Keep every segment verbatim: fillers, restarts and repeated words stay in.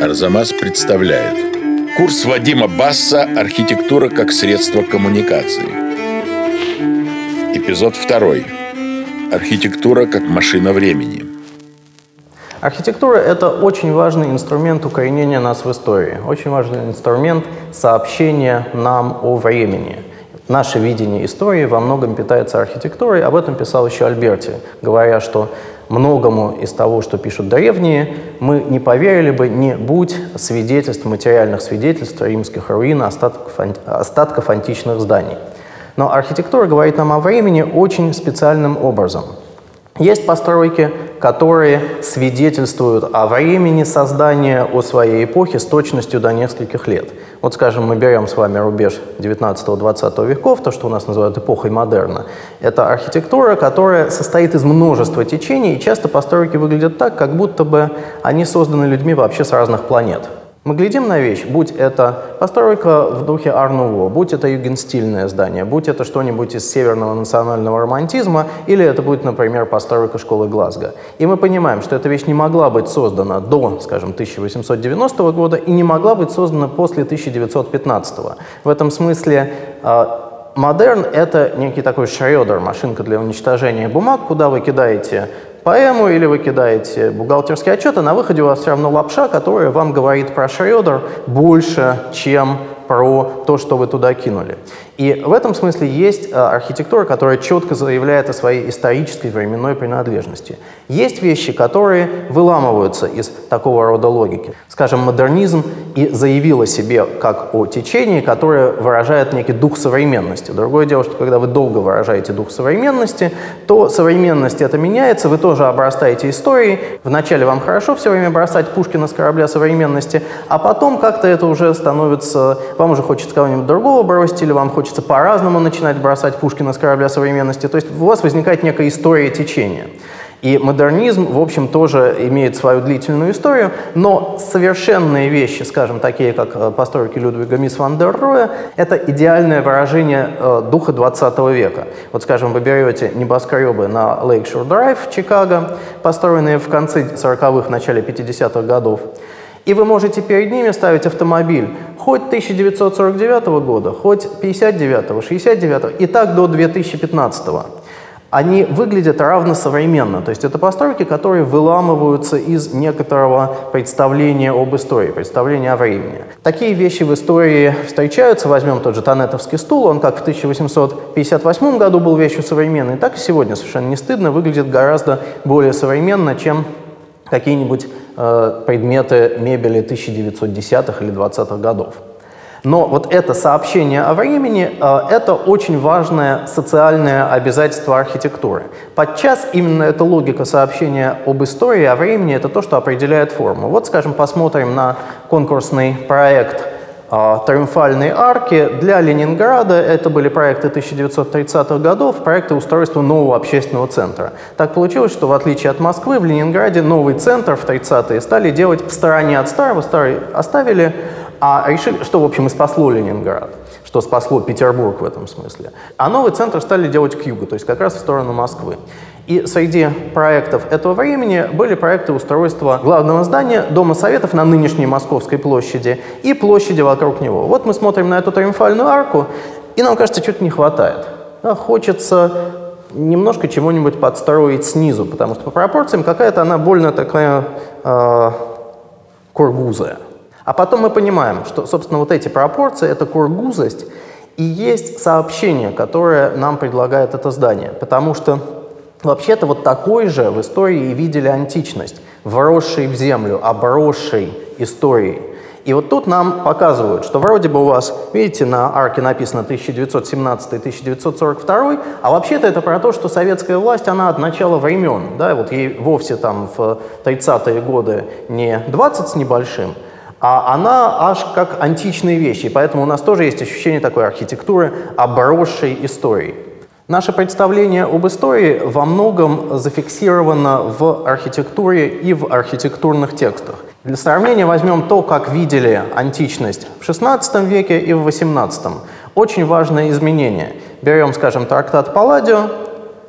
Арзамас представляет курс Вадима Басса «Архитектура как средство коммуникации». Эпизод второй. Архитектура как машина времени. Архитектура — это очень важный инструмент укоренения нас в истории, очень важный инструмент сообщения нам о времени. Наше видение истории во многом питается архитектурой. Об этом писал еще Альберти, говоря, что многому из того, что пишут древние, мы не поверили бы, не будь свидетельств, материальных свидетельств римских руин, остатков, остатков античных зданий. Но архитектура говорит нам о времени очень специальным образом. Есть постройки, которые свидетельствуют о времени создания, о своей эпохе с точностью до нескольких лет. Вот, скажем, мы берем с вами рубеж девятнадцатого-двадцатого веков, то, что у нас называют эпохой модерна. Это архитектура, которая состоит из множества течений, и часто постройки выглядят так, как будто бы они созданы людьми вообще с разных планет. Мы глядим на вещь, будь это постройка в духе ар-нуво, будь это югенстильное здание, будь это что-нибудь из северного национального романтизма, или это будет, например, постройка школы Глазго. И мы понимаем, что эта вещь не могла быть создана до, скажем, тысяча восемьсот девяностого года и не могла быть создана после тысяча девятьсот пятнадцатого. В этом смысле модерн — это некий такой Шрёдер, машинка для уничтожения бумаг, куда вы кидаете поэму или вы кидаете бухгалтерский отчет, а на выходе у вас все равно лапша, которая вам говорит про Шрёдер больше, чем про то, что вы туда кинули. И в этом смысле есть архитектура, которая четко заявляет о своей исторической временной принадлежности. Есть вещи, которые выламываются из такого рода логики. Скажем, модернизм и заявил о себе как о течении, которое выражает некий дух современности. Другое дело, что когда вы долго выражаете дух современности, то современность это меняется, вы тоже обрастаете историей. Вначале вам хорошо все время бросать Пушкина с корабля современности, а потом как-то это уже становится... Вам уже хочется кого-нибудь другого бросить, или вам хочется по-разному начинать бросать Пушкина с корабля современности. То есть у вас возникает некая история течения. И модернизм, в общем, тоже имеет свою длительную историю, но совершенные вещи, скажем, такие как постройки Людвига Мисс ван дер Роя, это идеальное выражение э, духа двадцатого века. Вот, скажем, вы берете небоскребы на Лейкшор Драйв в Чикаго, построенные в конце сороковых, начале пятидесятых годов, и вы можете перед ними ставить автомобиль хоть тысяча девятьсот сорок девятого года, хоть пятьдесят девятого, шестьдесят девятого, и так до две тысячи пятнадцатого. Они выглядят равносовременно. То есть это постройки, которые выламываются из некоторого представления об истории, представления о времени. Такие вещи в истории встречаются. Возьмем тот же Танетовский стул. Он как в тысяча восемьсот пятьдесят восьмом году был вещью современной, так и сегодня совершенно не стыдно, выглядит гораздо более современно, чем какие-нибудь э, предметы мебели тысяча девятьсот десятых или двадцатых годов. Но вот это сообщение о времени э, — это очень важное социальное обязательство архитектуры. Подчас именно эта логика сообщения об истории, о времени — это то, что определяет форму. Вот, скажем, посмотрим на конкурсный проект э, Триумфальной арки для Ленинграда. Это были проекты тысяча девятьсот тридцатых годов, проекты устройства нового общественного центра. Так получилось, что в отличие от Москвы, в Ленинграде новый центр в тридцатые стали делать в стороне от старого, старый оставили, а решили, что, в общем, и спасло Ленинград, что спасло Петербург в этом смысле. А новый центр стали делать к югу, то есть как раз в сторону Москвы. И среди проектов этого времени были проекты устройства главного здания Дома Советов на нынешней Московской площади и площади вокруг него. Вот мы смотрим на эту Триумфальную арку, и нам кажется, что-то не хватает. Хочется немножко чего-нибудь подстроить снизу, потому что по пропорциям какая-то она больно такая э, кургузая. А потом мы понимаем, что, собственно, вот эти пропорции, эта кургузость и есть сообщение, которое нам предлагает это здание. Потому что вообще-то вот такой же в истории и видели античность, вросшей в землю, обросшей историей. И вот тут нам показывают, что вроде бы у вас, видите, на арке написано тысяча девятьсот семнадцатый — тысяча девятьсот сорок второй, а вообще-то это про то, что советская власть, она от начала времен, да, вот ей вовсе там в тридцатые годы не двадцать с небольшим, а она аж как античные вещи, поэтому у нас тоже есть ощущение такой архитектуры, обросшей историей. Наше представление об истории во многом зафиксировано в архитектуре и в архитектурных текстах. Для сравнения возьмем то, как видели античность в шестнадцатом веке и в восемнадцатом. Очень важное изменение. Берем, скажем, трактат Палладио,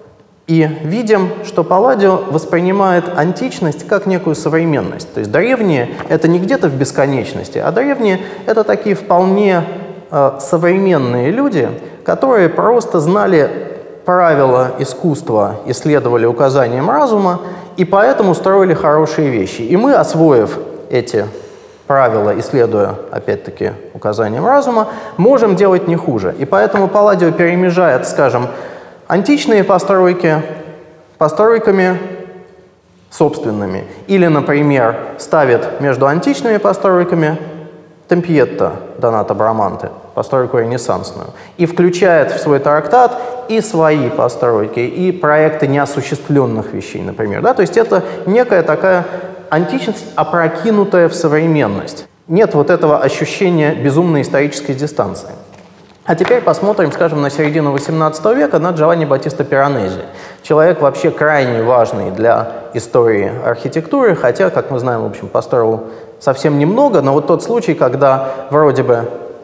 И видим, что Палладио воспринимает античность как некую современность. То есть древние — это не где-то в бесконечности, а древние — это такие вполне э, современные люди, которые просто знали правила искусства, исследовали указаниям разума и поэтому строили хорошие вещи. И мы, освоив эти правила, исследуя, опять-таки, указаниям разума, можем делать не хуже. И поэтому Палладио перемежает, скажем, античные постройки постройками собственными. Или, например, ставит между античными постройками темпьетто Донато Браманте, постройку ренессансную, и включает в свой трактат и свои постройки, и проекты неосуществленных вещей, например. Да? То есть это некая такая античность, опрокинутая в современность. Нет вот этого ощущения безумной исторической дистанции. А теперь посмотрим, скажем, на середину восемнадцатого века на Джованни Баттиста Пиранези. Человек вообще крайне важный для истории архитектуры, хотя, как мы знаем, в общем, построил совсем немного, но вот тот случай, когда вроде бы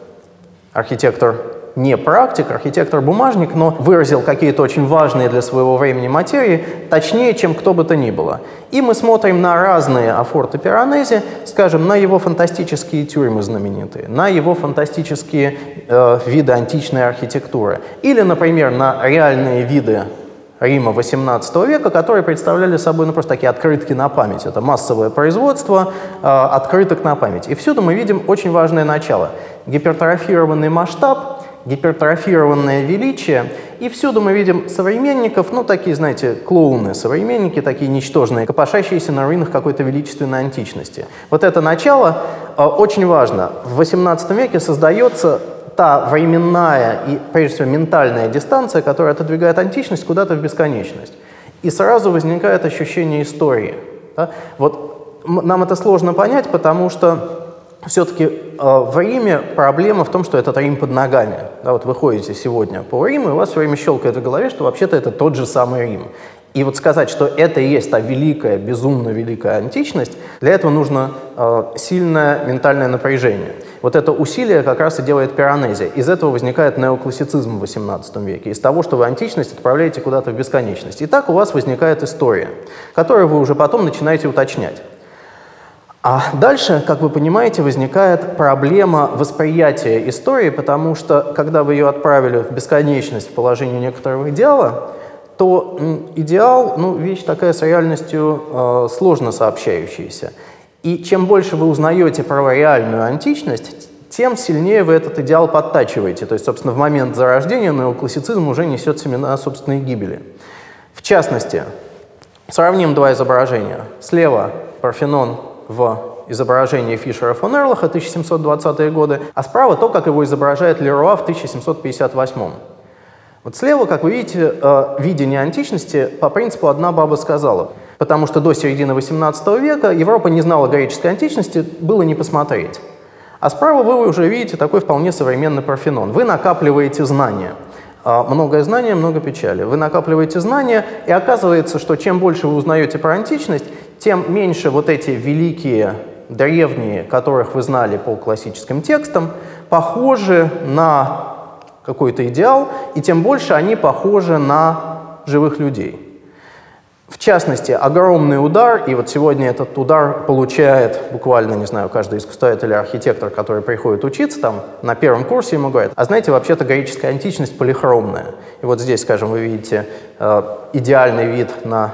архитектор не практик, архитектор-бумажник, но выразил какие-то очень важные для своего времени материи точнее, чем кто бы то ни было. И мы смотрим на разные афорты Пиранези, скажем, на его фантастические тюрьмы знаменитые, на его фантастические э, виды античной архитектуры, или, например, на реальные виды Рима восемнадцатого века, которые представляли собой ну, просто такие открытки на память. Это массовое производство э, открыток на память. И всюду мы видим очень важное начало. Гипертрофированный масштаб, гипертрофированное величие, и всюду мы видим современников, ну, такие, знаете, клоуны, современники, такие ничтожные, копошащиеся на руинах какой-то величественной античности. Вот это начало э, очень важно. В восемнадцатом веке создается та временная и, прежде всего, ментальная дистанция, которая отодвигает античность куда-то в бесконечность. И сразу возникает ощущение истории. Да? Вот нам это сложно понять, потому что все-таки э, в Риме проблема в том, что этот Рим под ногами. Да, вот вы ходите сегодня по Риму, и у вас все время щелкает в голове, что вообще-то это тот же самый Рим. И вот сказать, что это и есть та великая, безумно великая античность, для этого нужно э, сильное ментальное напряжение. Вот это усилие как раз и делает Пиранези. Из этого возникает неоклассицизм в восемнадцатом веке. Из того, что вы античность отправляете куда-то в бесконечность. И так у вас возникает история, которую вы уже потом начинаете уточнять. А дальше, как вы понимаете, возникает проблема восприятия истории, потому что, когда вы ее отправили в бесконечность в положении некоторого идеала, то идеал, ну, вещь такая с реальностью э, сложно сообщающаяся. И чем больше вы узнаете про реальную античность, тем сильнее вы этот идеал подтачиваете. То есть, собственно, в момент зарождения неоклассицизм уже несет семена собственной гибели. В частности, сравним два изображения. Слева Парфенон в изображении Фишера фон Эрлаха тысяча семьсот двадцатые годы, а справа то, как его изображает Леруа в тысяча семьсот пятьдесят восьмом. Вот слева, как вы видите, э, видение античности по принципу «одна баба сказала», потому что до середины восемнадцатого века Европа не знала греческой античности, было не посмотреть. А справа вы уже видите такой вполне современный Парфенон. Вы накапливаете знания. Э, многое знание, много печали. Вы накапливаете знания, и оказывается, что чем больше вы узнаете про античность, тем меньше вот эти великие, древние, которых вы знали по классическим текстам, похожи на какой-то идеал, и тем больше они похожи на живых людей. В частности, огромный удар, и вот сегодня этот удар получает буквально, не знаю, каждый искусствовед или архитектор, который приходит учиться, там на первом курсе ему говорят, а знаете, вообще-то греческая античность полихромная. И вот здесь, скажем, вы видите э, идеальный вид на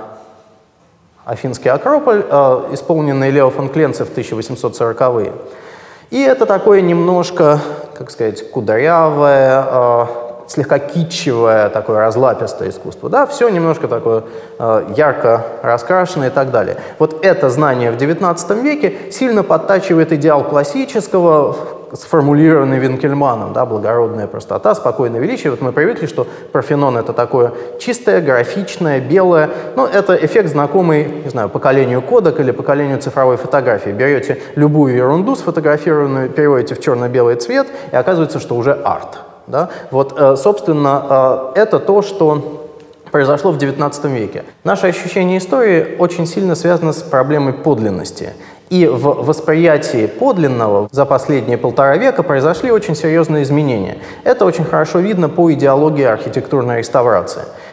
Афинский Акрополь, э, исполненный Лео фон Кленце в тысяча восемьсот сороковые. И это такое немножко, как сказать, кудрявое, э, слегка китчевое, такое разлапистое искусство. Да, все немножко такое э, ярко раскрашенное и так далее. Вот это знание в девятнадцатом веке сильно подтачивает идеал классического, сформулированный Винкельманом, да, благородная простота, спокойное величие. Вот мы привыкли, что Парфенон — это такое чистое, графичное, белое. Ну, это эффект, знакомый, не знаю, поколению Кодак или поколению цифровой фотографии. Берете любую ерунду сфотографированную, переводите в черно-белый цвет, и оказывается, что уже арт. Да? Вот, собственно, это то, что произошло в девятнадцатом веке. Наше ощущение истории очень сильно связано с проблемой подлинности. И в восприятии подлинного за последние полтора века произошли очень серьезные изменения. Это очень хорошо видно по идеологии архитектурной реставрации.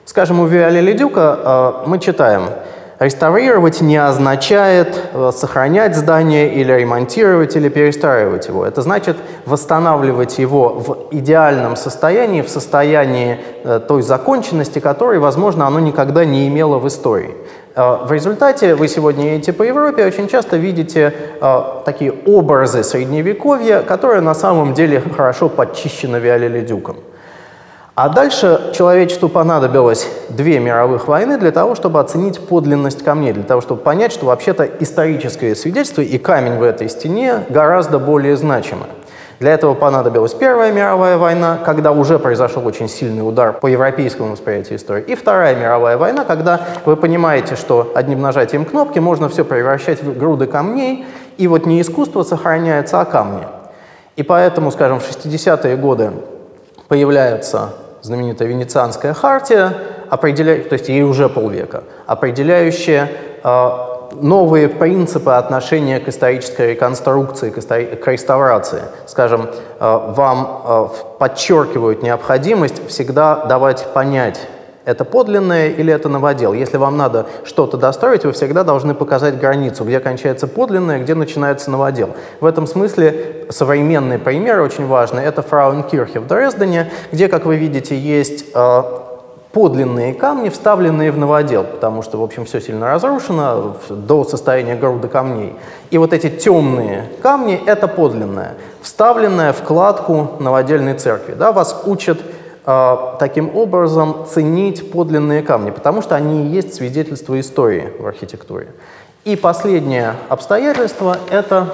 Скажем, у Виоля Лейдюка э, мы читаем: реставрировать не означает э, сохранять здание или ремонтировать или перестраивать его. Это значит восстанавливать его в идеальном состоянии, в состоянии э, той законченности, которой, возможно, оно никогда не имело в истории. Э, в результате вы сегодня едете по Европе, очень часто видите э, такие образы Средневековья, которые на самом деле хорошо подчищены Виолой Лейдюком. А дальше человечеству понадобилось две мировых войны для того, чтобы оценить подлинность камней, для того, чтобы понять, что вообще-то историческое свидетельство и камень в этой стене гораздо более значимы. Для этого понадобилась Первая мировая война, когда уже произошел очень сильный удар по европейскому восприятию истории, и Вторая мировая война, когда вы понимаете, что одним нажатием кнопки можно все превращать в груды камней, и вот не искусство сохраняется, а камни. И поэтому, скажем, в шестидесятые годы появляется знаменитая Венецианская хартия, определя... то есть ей уже полвека, определяющая э, новые принципы отношения к исторической реконструкции, к, истори... к реставрации. Скажем, э, вам э, подчеркивают необходимость всегда давать понять, это подлинное или это новодел. Если вам надо что-то достроить, вы всегда должны показать границу, где кончается подлинное, где начинается новодел. В этом смысле современный пример очень важный. Это Фрауенкирхе в Дрездене, где, как вы видите, есть э, подлинные камни, вставленные в новодел, потому что, в общем, все сильно разрушено до состояния груды камней. И вот эти темные камни — это подлинное, вставленное в кладку новодельной церкви. Да, вас учат таким образом ценить подлинные камни, потому что они и есть свидетельство истории в архитектуре. И последнее обстоятельство — это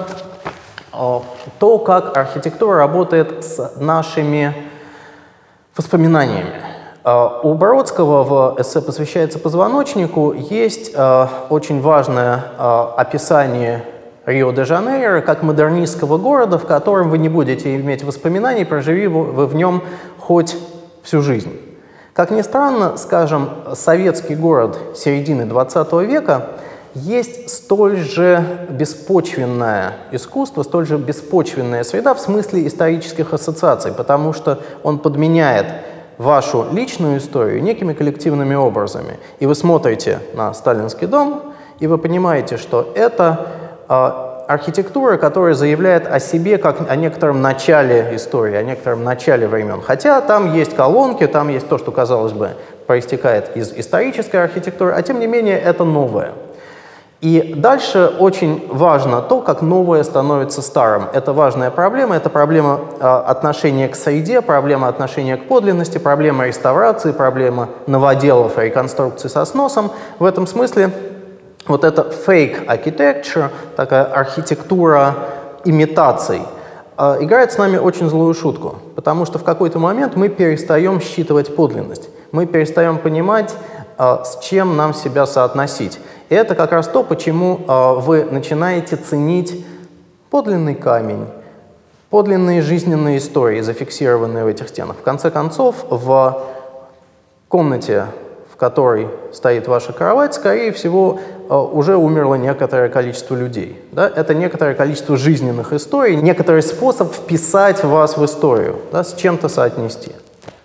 то, как архитектура работает с нашими воспоминаниями. У Бродского в эссе «Посвящается позвоночнику» есть очень важное описание Рио-де-Жанейро как модернистского города, в котором вы не будете иметь воспоминаний, проживи вы в нем хоть всю жизнь. Как ни странно, скажем, советский город середины двадцатого века есть столь же беспочвенное искусство, столь же беспочвенная среда в смысле исторических ассоциаций, потому что он подменяет вашу личную историю некими коллективными образами. И вы смотрите на Сталинский дом, и вы понимаете, что это э, архитектура, которая заявляет о себе как о некотором начале истории, о некотором начале времен. Хотя там есть колонки, там есть то, что, казалось бы, проистекает из исторической архитектуры, а тем не менее это новое. И дальше очень важно то, как новое становится старым. Это важная проблема, это проблема э, отношения к среде, проблема отношения к подлинности, проблема реставрации, проблема новоделов и реконструкции со сносом. В этом смысле вот эта fake architecture, такая архитектура имитаций, э, играет с нами очень злую шутку, потому что в какой-то момент мы перестаем считывать подлинность, мы перестаем понимать, э, с чем нам себя соотносить. И это как раз то, почему э, вы начинаете ценить подлинный камень, подлинные жизненные истории, зафиксированные в этих стенах. В конце концов, в комнате, в которой стоит ваша кровать, скорее всего, э, уже умерло некоторое количество людей. Да? Это некоторое количество жизненных историй, некоторый способ вписать вас в историю, да, с чем-то соотнести.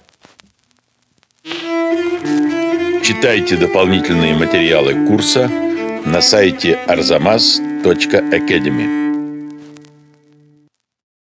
Читайте дополнительные материалы курса на сайте арзамас точка академи.